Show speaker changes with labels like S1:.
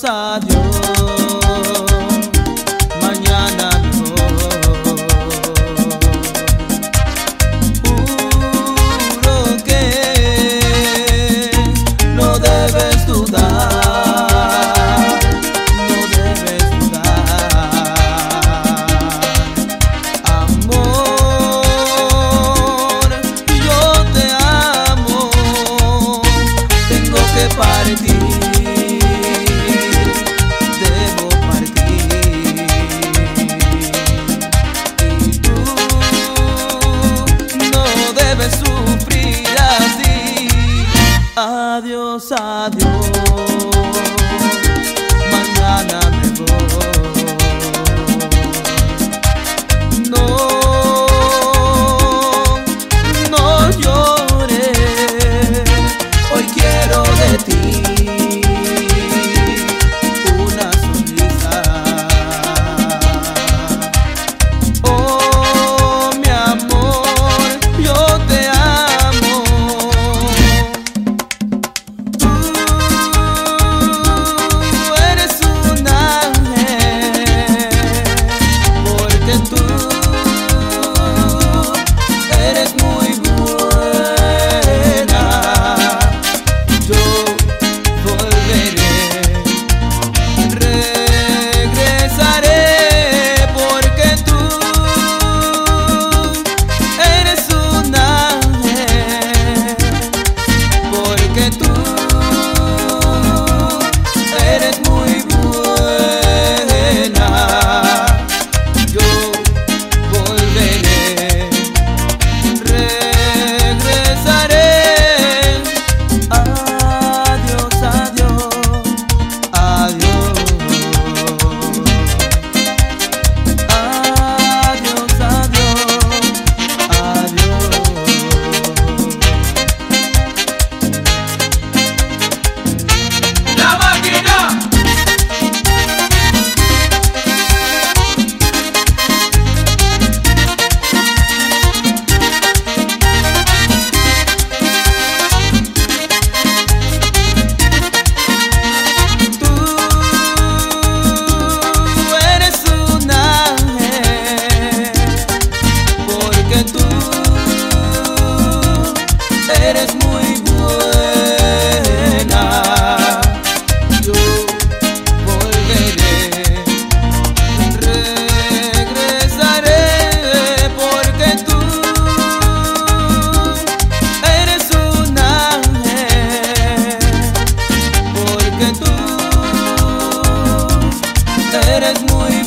S1: Adiós, adiós, mañana me voy. Juro que no debes dudar, no debes dudar. Amor, yo te amo, tengo que partir. Adiós, adiós, mañana me voy. No, no llores, hoy quiero de ti una sonrisa. Oh, mi amor, yo te amo. Eres muy buena, yo volveré, regresaré, porque tú eres un ángel, porque tú eres muy